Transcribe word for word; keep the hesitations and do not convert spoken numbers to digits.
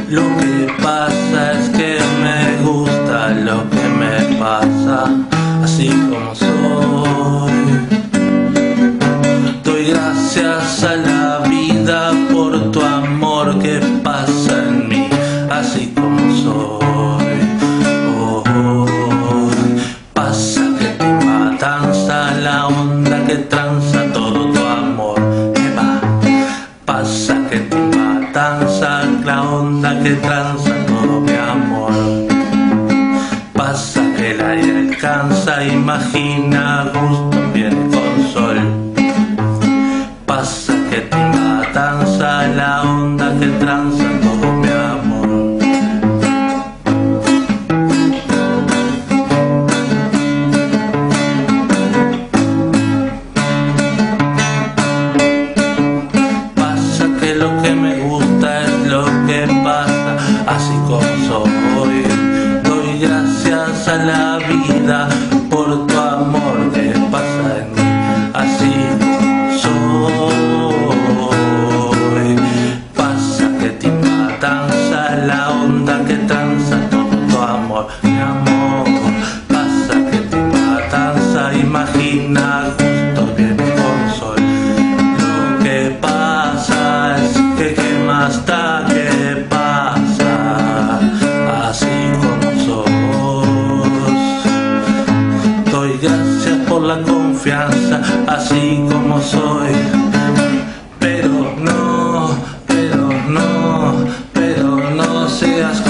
Lo que pasa es que me gusta lo que me pasa, así como soy. Doy gracias a la vida por tu amor que pasa en mí, así como soy. Oh, oh. Pasa que te matanza la onda que tranza todo tu amor. Eva. Pasa que te matanza la onda que tranza todo mi amor. Pasa que el aire alcanza, imagina, gusto, viene con sol. Pasa que te matanza la onda que tranza todo mi amor. Pasa que lo que me gusta es lo que pasa, así como soy. Doy gracias a la vida por tu amor que pasa en mí, así como soy. Pasa que te matanza la onda que tranza todo tu amor, mi amor. Pasa que te matanza, imagina, gusto, viene con sol. Lo que pasa es que qué más da que pasa, así como sos. Doy gracias por la confianza, así como soy. Pero no, pero no, pero no seas